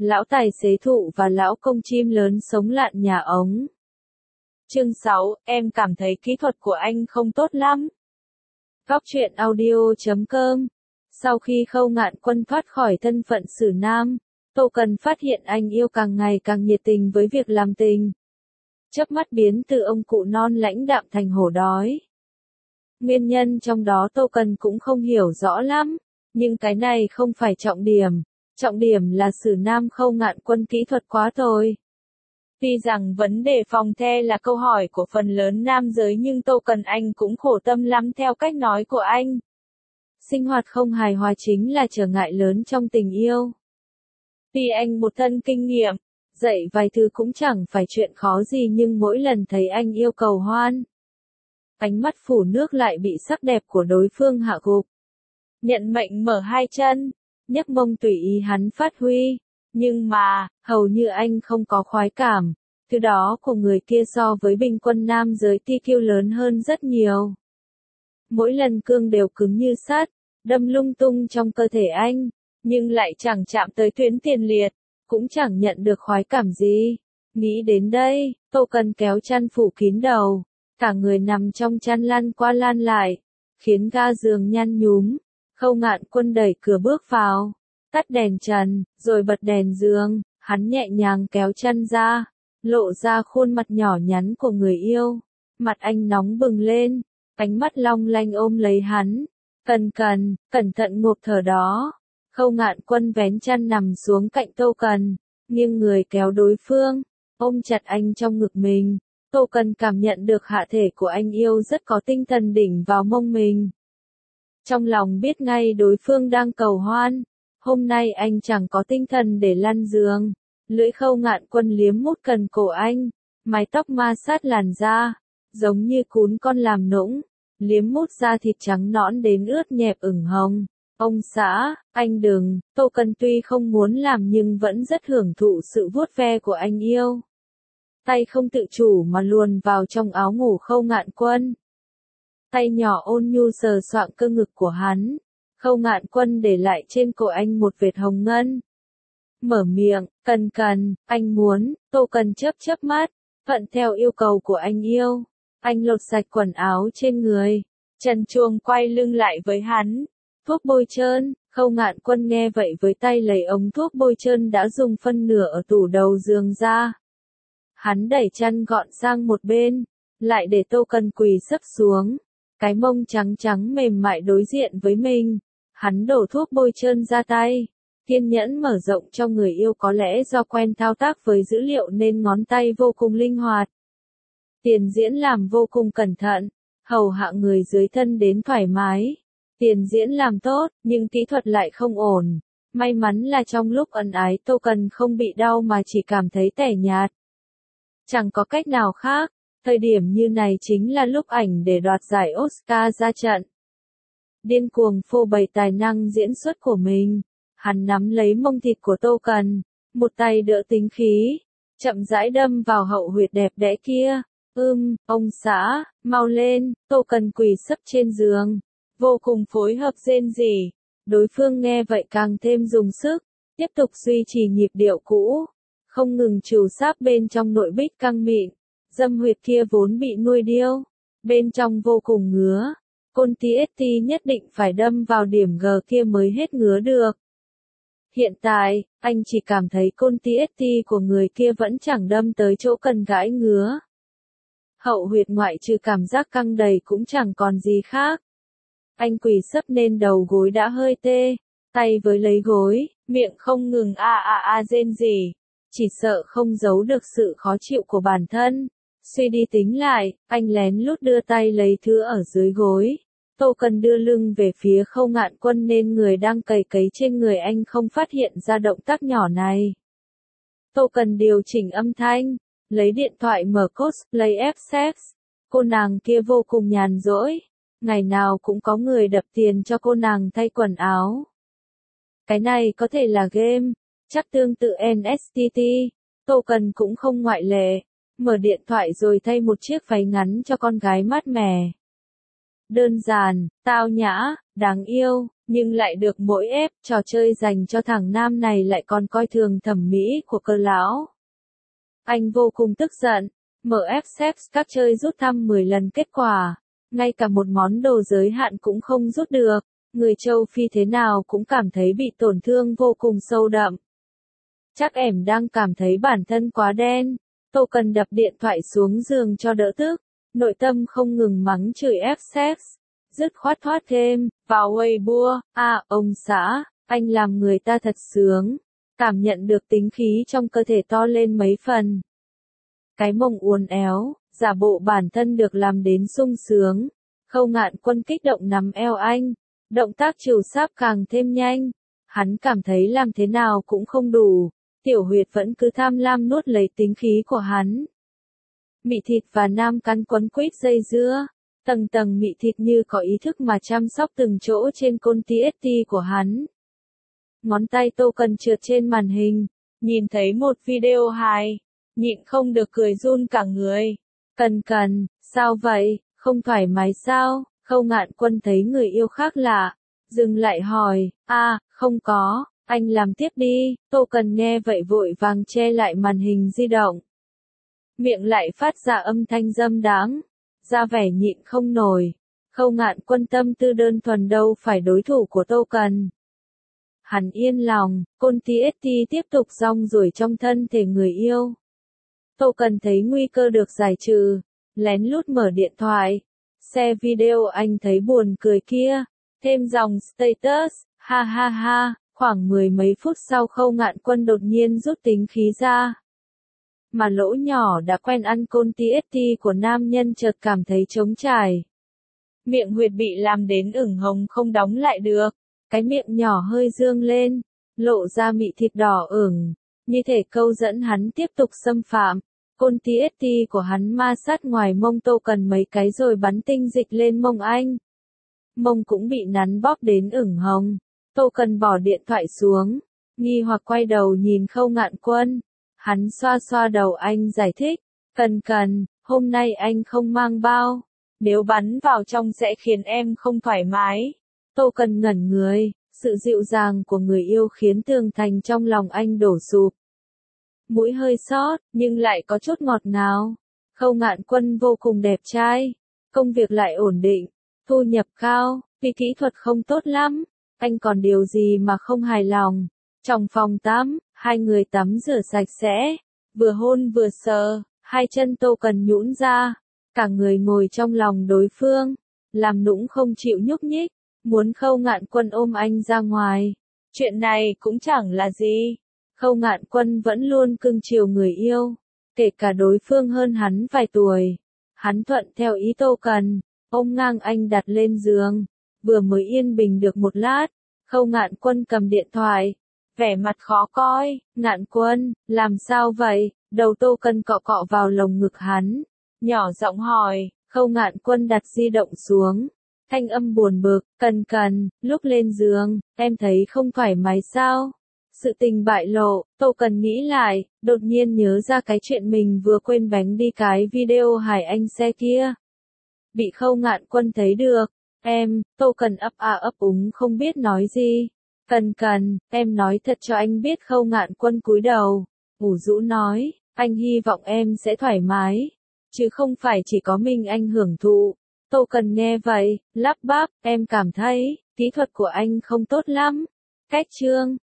lão tài xế thụ và lão công chim lớn sống lạn nhà ống. Chương 6, em cảm thấy kỹ thuật của anh không tốt lắm. Góc truyện audio.com. Sau khi Khâu Ngạn Quân thoát khỏi thân phận xử nam, Tô Cần phát hiện anh yêu càng ngày càng nhiệt tình với việc làm tình. Chớp mắt biến từ ông cụ non lãnh đạm thành hổ đói. Nguyên nhân trong đó Tô Cần cũng không hiểu rõ lắm, nhưng cái này không phải trọng điểm là xử nam Khâu Ngạn Quân kỹ thuật quá tồi. Tuy rằng vấn đề phòng the là câu hỏi của phần lớn nam giới nhưng Tô Cần anh cũng khổ tâm lắm theo cách nói của anh. Sinh hoạt không hài hòa chính là trở ngại lớn trong tình yêu. Tuy anh một thân kinh nghiệm, dạy vài thứ cũng chẳng phải chuyện khó gì nhưng mỗi lần thấy anh yêu cầu hoan, ánh mắt phủ nước lại bị sắc đẹp của đối phương hạ gục. Nhận mệnh mở hai chân, nhấc mông tùy ý hắn phát huy, nhưng mà, hầu như anh không có khoái cảm, thứ đó của người kia so với bình quân nam giới TQ lớn hơn rất nhiều. Mỗi lần cương đều cứng như sắt, đâm lung tung trong cơ thể anh, nhưng lại chẳng chạm tới tuyến tiền liệt, cũng chẳng nhận được khoái cảm gì. Nghĩ đến đây, Tô Cần kéo chăn phủ kín đầu, cả người nằm trong chăn lăn qua lăn lại, khiến ga giường nhăn nhúm. Khâu Ngạn Quân đẩy cửa bước vào, tắt đèn trần, rồi bật đèn giường, hắn nhẹ nhàng kéo chăn ra, lộ ra khuôn mặt nhỏ nhắn của người yêu. Mặt anh nóng bừng lên, ánh mắt long lanh ôm lấy hắn. Cẩn thận ngộp thở đó. Khâu Ngạn Quân vén chăn nằm xuống cạnh Tô Cần, nghiêng người kéo đối phương, ôm chặt anh trong ngực mình. Tô Cần cảm nhận được hạ thể của anh yêu rất có tinh thần đỉnh vào mông mình. Trong lòng biết ngay đối phương đang cầu hoan, hôm nay anh chẳng có tinh thần để lăn giường. Lưỡi Khâu Ngạn Quân liếm mút cần cổ anh, mái tóc ma sát làn da, giống như cún con làm nũng, liếm mút da thịt trắng nõn đến ướt nhẹp ửng hồng. Ông xã, anh đừng. Tô Cần tuy không muốn làm nhưng vẫn rất hưởng thụ sự vuốt ve của anh yêu. Tay không tự chủ mà luồn vào trong áo ngủ Khâu Ngạn Quân. Tay nhỏ ôn nhu sờ soạng cơ ngực của hắn. Khâu Ngạn Quân để lại trên cổ anh một vệt hồng ngân. Mở miệng, Cần, anh muốn. Tô Cần chớp mắt, thuận theo yêu cầu của anh yêu. Anh lột sạch quần áo trên người, trần truồng quay lưng lại với hắn. Thuốc bôi trơn. Khâu Ngạn Quân nghe vậy với tay lấy ống thuốc bôi trơn đã dùng phân nửa ở tủ đầu giường ra. Hắn đẩy chăn gọn sang một bên, lại để Tô Cần quỳ sấp xuống, cái mông trắng trắng mềm mại đối diện với mình. Hắn đổ thuốc bôi trơn ra tay, kiên nhẫn mở rộng cho người yêu, có lẽ do quen thao tác với dữ liệu nên ngón tay vô cùng linh hoạt. Tiền diễn làm vô cùng cẩn thận, hầu hạ người dưới thân đến thoải mái. Tiền diễn làm tốt, nhưng kỹ thuật lại không ổn. May mắn là trong lúc ân ái Tô Cần không bị đau mà chỉ cảm thấy tẻ nhạt. Chẳng có cách nào khác, thời điểm như này chính là lúc ảnh để đoạt giải Oscar ra trận. Điên cuồng phô bày tài năng diễn xuất của mình, hắn nắm lấy mông thịt của Tô Cần, một tay đỡ tính khí, chậm rãi đâm vào hậu huyệt đẹp đẽ kia. Ông xã, mau lên. Tô Cần quỳ sấp trên giường, vô cùng phối hợp rên rỉ. Đối phương nghe vậy càng thêm dùng sức, tiếp tục duy trì nhịp điệu cũ, không ngừng trù sáp bên trong nội bích căng mịn. Dâm huyệt kia vốn bị nuôi điêu, bên trong vô cùng ngứa. Côn TST nhất định phải đâm vào điểm G kia mới hết ngứa được. Hiện tại, anh chỉ cảm thấy côn TST của người kia vẫn chẳng đâm tới chỗ cần gãi ngứa. Hậu huyệt ngoại trừ cảm giác căng đầy cũng chẳng còn gì khác. Anh quỳ sấp nên đầu gối đã hơi tê, tay với lấy gối, miệng không ngừng rên rỉ, chỉ sợ không giấu được sự khó chịu của bản thân. Suy đi tính lại, anh lén lút đưa tay lấy thứ ở dưới gối. Tô Cần đưa lưng về phía Khâu Ngạn Quân nên người đang cày cấy trên người anh không phát hiện ra động tác nhỏ này. Tô Cần điều chỉnh âm thanh, lấy điện thoại mở cosplay F-Sex. Cô nàng kia vô cùng nhàn rỗi, ngày nào cũng có người đập tiền cho cô nàng thay quần áo. Cái này có thể là game, chắc tương tự NSTT, Tô Cần cũng không ngoại lệ. Mở điện thoại rồi thay một chiếc váy ngắn cho con gái mát mẻ. Đơn giản, tao nhã, đáng yêu, nhưng lại được mỗi ép, trò chơi dành cho thằng nam này lại còn coi thường thẩm mỹ của Cơ lão. Anh vô cùng tức giận, mở ép xếp các chơi rút thăm 10 lần kết quả, ngay cả một món đồ giới hạn cũng không rút được, người châu Phi thế nào cũng cảm thấy bị tổn thương vô cùng sâu đậm. Chắc em đang cảm thấy bản thân quá đen, Tô Cần đập điện thoại xuống giường cho đỡ tức, nội tâm không ngừng mắng chửi F-Sex, dứt khoát thoát thêm, vào Weibo, ông xã, anh làm người ta thật sướng, cảm nhận được tính khí trong cơ thể to lên mấy phần. Cái mông uốn éo, giả bộ bản thân được làm đến sung sướng, Khâu Ngạn Quân kích động nắm eo anh, động tác trìu sáp càng thêm nhanh, hắn cảm thấy làm thế nào cũng không đủ, tiểu huyệt vẫn cứ tham lam nuốt lấy tính khí của hắn. Mị thịt và nam cắn quấn quýt dây dưa, tầng tầng mị thịt như có ý thức mà chăm sóc từng chỗ trên côn TST của hắn. Ngón tay Tô Cần trượt trên màn hình, nhìn thấy một video hài, nhịn không được cười run cả người. Cần, sao vậy, không thoải mái sao? Khâu Ngạn Quân thấy người yêu khác lạ, dừng lại hỏi, không có, anh làm tiếp đi. Tô Cần nghe vậy vội vàng che lại màn hình di động. Miệng lại phát ra âm thanh dâm đáng, ra vẻ nhịn không nổi. Khâu Ngạn Quân tâm tư đơn thuần đâu phải đối thủ của Tô Cần. Hắn yên lòng, côn TST tiếp tục rong ruổi trong thân thể người yêu. Tô Cần thấy nguy cơ được giải trừ, lén lút mở điện thoại, xe video anh thấy buồn cười kia, thêm dòng status, ha ha ha, khoảng 10 mấy phút sau Khâu Ngạn Quân đột nhiên rút tính khí ra. Mà lỗ nhỏ đã quen ăn côn TST của nam nhân chợt cảm thấy trống trải. Miệng huyệt bị làm đến ửng hồng không đóng lại được, cái miệng nhỏ hơi dương lên, lộ ra mị thịt đỏ ửng, như thể câu dẫn hắn tiếp tục xâm phạm. Côn TST của hắn ma sát ngoài mông Tô Cần mấy cái rồi bắn tinh dịch lên mông anh. Mông cũng bị nắn bóp đến ửng hồng. Tô Cần bỏ điện thoại xuống, nghi hoặc quay đầu nhìn Khâu Ngạn Quân. Hắn xoa xoa đầu anh giải thích, Cần, hôm nay anh không mang bao, nếu bắn vào trong sẽ khiến em không thoải mái. Tô Cần ngẩn người, sự dịu dàng của người yêu khiến tường thành trong lòng anh đổ sụp. Mũi hơi xót, nhưng lại có chút ngọt ngào. Khâu Ngạn Quân vô cùng đẹp trai, công việc lại ổn định, thu nhập cao, vì kỹ thuật không tốt lắm, anh còn điều gì mà không hài lòng. Trong phòng tắm, hai người tắm rửa sạch sẽ, vừa hôn vừa sờ, hai chân Tô Cần nhũn ra, cả người ngồi trong lòng đối phương, làm nũng không chịu nhúc nhích, muốn Khâu Ngạn Quân ôm anh ra ngoài. Chuyện này cũng chẳng là gì. Khâu Ngạn Quân vẫn luôn cưng chiều người yêu, kể cả đối phương hơn hắn vài tuổi. Hắn thuận theo ý Tô Cần, ôm ngang anh đặt lên giường. Vừa mới yên bình được một lát, Khâu Ngạn Quân cầm điện thoại, vẻ mặt khó coi. Ngạn Quân, làm sao vậy? Đầu Tô Cần cọ cọ vào lồng ngực hắn, nhỏ giọng hỏi. Khâu Ngạn Quân đặt di động xuống, thanh âm buồn bực, Cần, lúc lên giường, em thấy không thoải mái sao? Sự tình bại lộ, Tô Cần nghĩ lại, đột nhiên nhớ ra cái chuyện mình vừa quên bánh đi cái video hài anh xe kia. Bị Khâu Ngạn Quân thấy được, Tô Cần ấp úng không biết nói gì. Cần, em nói thật cho anh biết. Khâu Ngạn Quân cúi đầu, ủ rũ nói, anh hy vọng em sẽ thoải mái, chứ không phải chỉ có mình anh hưởng thụ. Tô Cần nghe vậy, lắp bắp, em cảm thấy, kỹ thuật của anh không tốt lắm. Cách chương